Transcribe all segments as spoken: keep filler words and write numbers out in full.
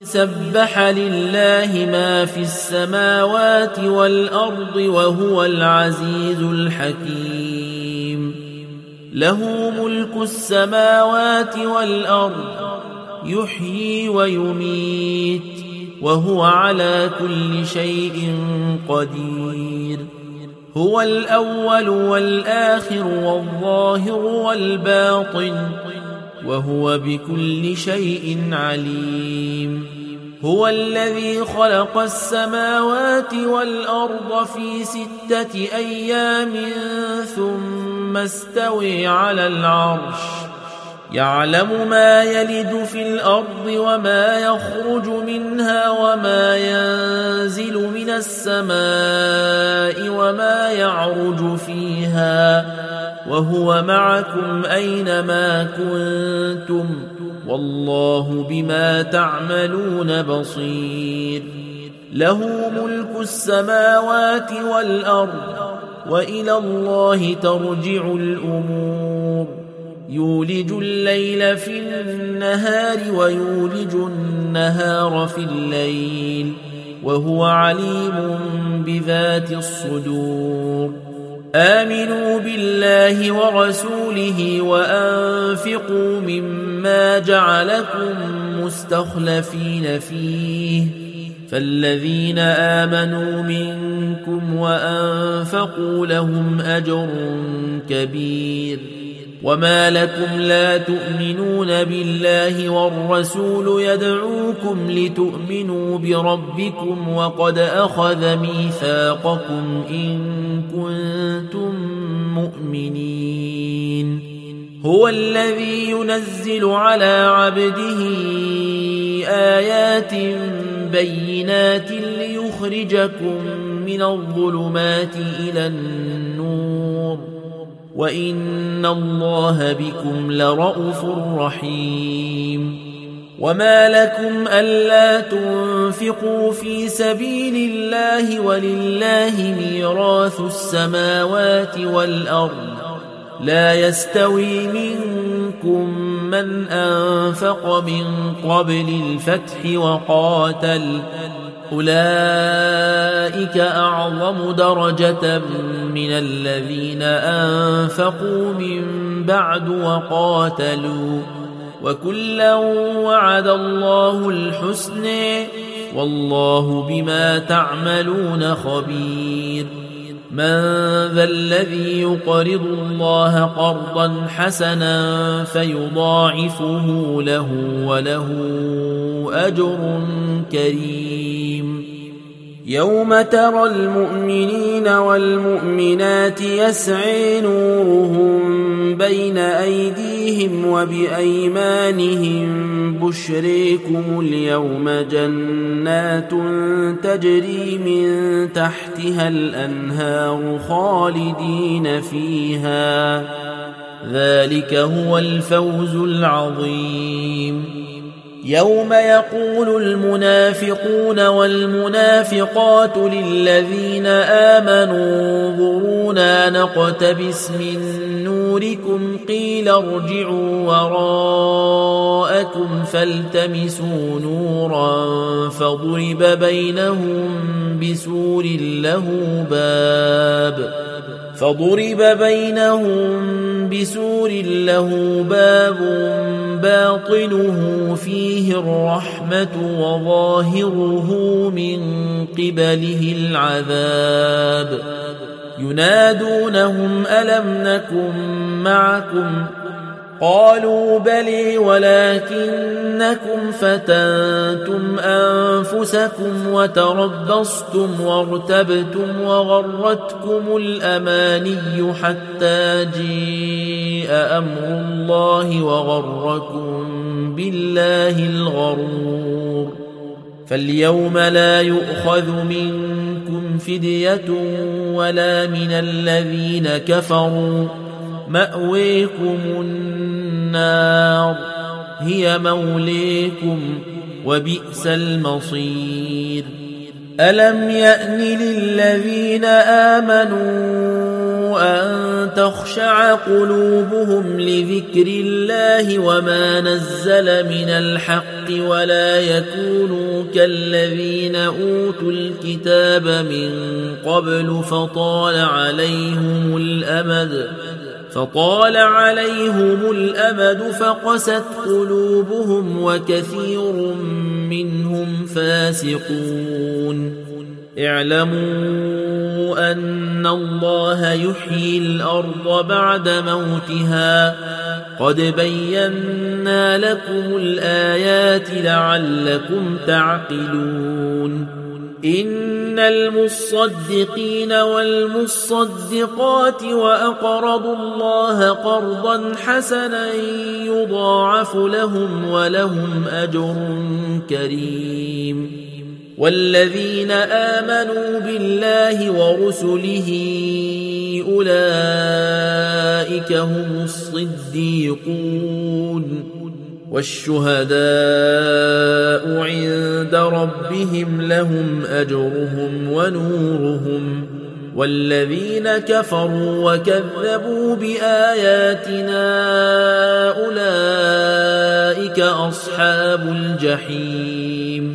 سبح لله ما في السماوات والأرض وهو العزيز الحكيم له ملك السماوات والأرض يحيي ويميت وهو على كل شيء قدير هو الأول والآخر والظاهر والباطن وهو بكل شيء عليم هو الذي خلق السماوات والأرض في ستة أيام ثم استوى على العرش يعلم ما يلج في الأرض وما يخرج منها وما ينزل من السماء وما يعرج فيها وهو معكم أينما كنتم والله بما تعملون بصير له ملك السماوات والأرض وإلى الله ترجع الأمور يولج الليل في النهار ويولج النهار في الليل وهو عليم بذات الصدور آمنوا بالله ورسوله وأنفقوا مما جعلكم مستخلفين فيه فالذين آمنوا منكم وأنفقوا لهم أجر كبير وما لكم لا تؤمنون بالله والرسول يدعوكم لتؤمنوا بربكم وقد أخذ ميثاقكم إن كنتم مؤمنين هو الذي ينزل على عبده آيات بينات ليخرجكم من الظلمات إلى النور وإن الله بكم لرءوف رحيم وما لكم ألا تنفقوا في سبيل الله ولله ميراث السماوات والأرض لا يستوي منكم من أنفق من قبل الفتح وقاتل أولئك أعظم درجة من الذين أنفقوا من بعد وقاتلوا وكلا وعد الله الحسن والله بما تعملون خبير من ذا الذي يقرض الله قرضا حسنا فيضاعفه له وله أجر كريم يوم ترى المؤمنين والمؤمنات يسعي نورهم بين أيديهم وبأيمانهم بشريكم اليوم جنات تجري من تحتها الأنهار خالدين فيها ذلك هو الفوز العظيم يوم يقول المنافقون والمنافقات للذين آمنوا انظرونا نقتبس من نوركم قيل ارجعوا وراءكم فالتمسوا نورا فضرب بينهم بسور له باب فضرب بينهم بسور له باب باطنه فيه الرحمة وظاهره من قبله العذاب ينادونهم ألم نكن معكم قالوا بلي ولكنكم فتنتم أنفسكم وتربصتم وارتبتم وغرتكم الأماني حتى جيء أمر الله وغركم بالله الغرور فاليوم لا يؤخذ منكم فدية ولا من الذين كفروا مأويكم النار هي موليكم وبئس المصير ألم يأن للذين آمنوا أن تخشع قلوبهم لذكر الله وما نزل من الحق ولا يكونوا كالذين أوتوا الكتاب من قبل فطال عليهم الأمد فطال عليهم الأمد فقست قلوبهم وكثير منهم فاسقون اعلموا أن الله يحيي الأرض بعد موتها قد بينا لكم الآيات لعلكم تعقلون إن المصدقين والمصدقات وأقرضوا الله قرضا حسنا يضاعف لهم ولهم أجر كريم والذين آمنوا بالله ورسله أولئك هم الصديقون والشهداء عند ربهم لهم أجرهم ونورهم والذين كفروا وكذبوا بآياتنا أولئك أصحاب الجحيم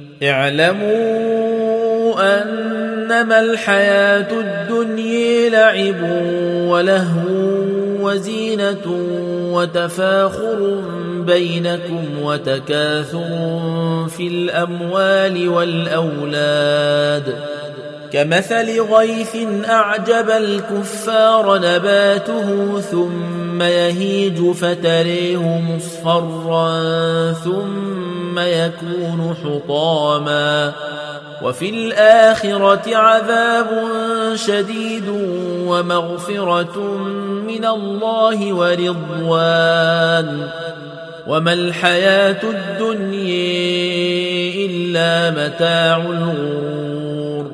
اعلموا أنما الحياة الدنيا لعب ولهو وزينة وتفاخر بينكم وتكاثر في الأموال والأولاد كمثل غيث أعجب الكفار نباته ثم يهيج فتريه مصفرا ثم يكون حطاما وفي الآخرة عذاب شديد ومغفرة من الله ورضوان وما الحياة الدنيا إلا متاع الغرور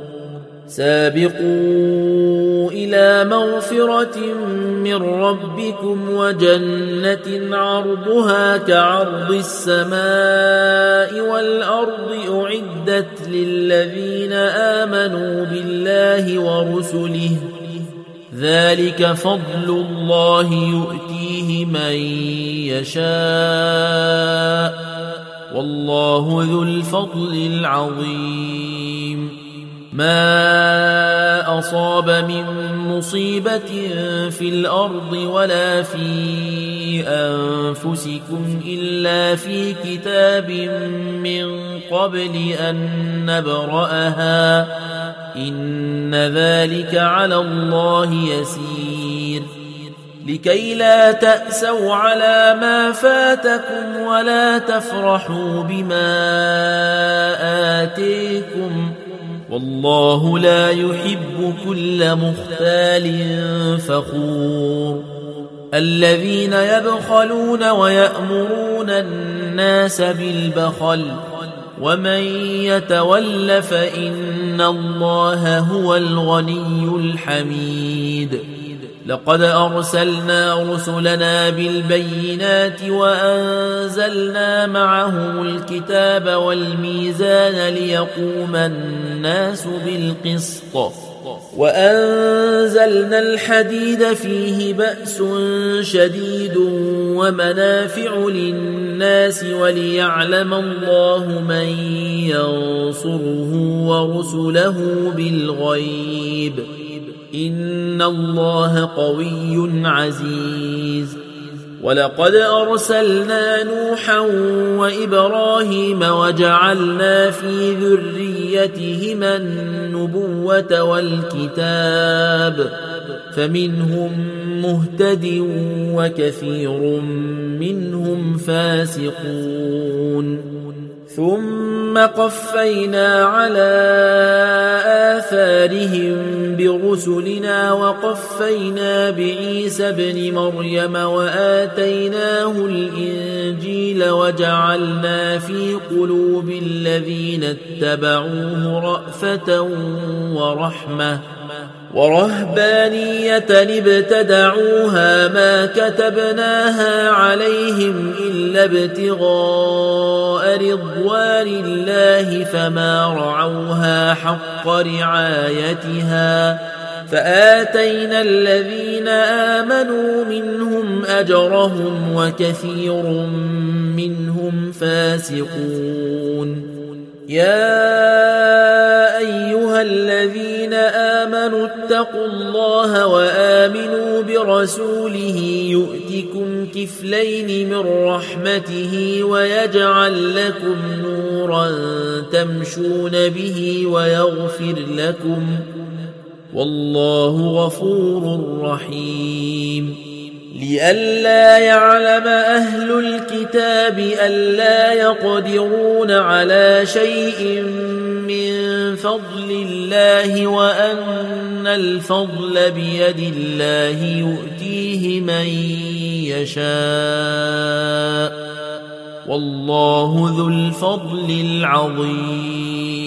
سابقوا إلى مغفرة من ربكم وجنة عرضها كعرض السماء والأرض أعدت للذين آمنوا بالله ورسله ذلك فضل الله يؤتيه من يشاء والله ذو الفضل العظيم ما أصاب من مصيبة في الأرض ولا في أنفسكم إلا في كتاب من قبل أن نبرأها إن ذلك على الله يسير لكي لا تأسوا على ما فاتكم ولا تفرحوا بما آتيكم والله لا يحب كل مختال فخور الذين يبخلون ويأمرون الناس بالبخل ومن يتول فإن الله هو الغني الحميد لقد أرسلنا رسلنا بالبينات وأنزلنا معهم الكتاب والميزان ليقوم الناس بالقسط وأنزلنا الحديد فيه بأس شديد ومنافع للناس وليعلم الله من ينصره ورسله بالغيب إن الله قوي عزيز ولقد أرسلنا نوحا وإبراهيم وجعلنا في ذريتهما النبوة والكتاب فمنهم مهتد وكثير منهم فاسقون ثم قفينا على آثارهم برسلنا وقفينا بعيسى ابن مريم وآتيناه الإنجيل وجعلنا في قلوب الذين اتبعوه رأفة ورحمة ورهبانية ابتدعوها ما كتبناها عليهم إلا ابتغاء رضوان الله فما رعوها حق رعايتها فآتينا الذين آمنوا منهم أجرهم وكثير منهم فاسقون. يا أيها الذين آمنوا اتقوا الله وآمنوا برسوله يؤتكم كفلين من رحمته ويجعل لكم نورا تمشون به ويغفر لكم والله غفور رحيم. لئلا يعلم أهل الكتاب ألا يقدرون على شيء من فضل الله وأن الفضل بيد الله يؤتيه من يشاء والله ذو الفضل العظيم.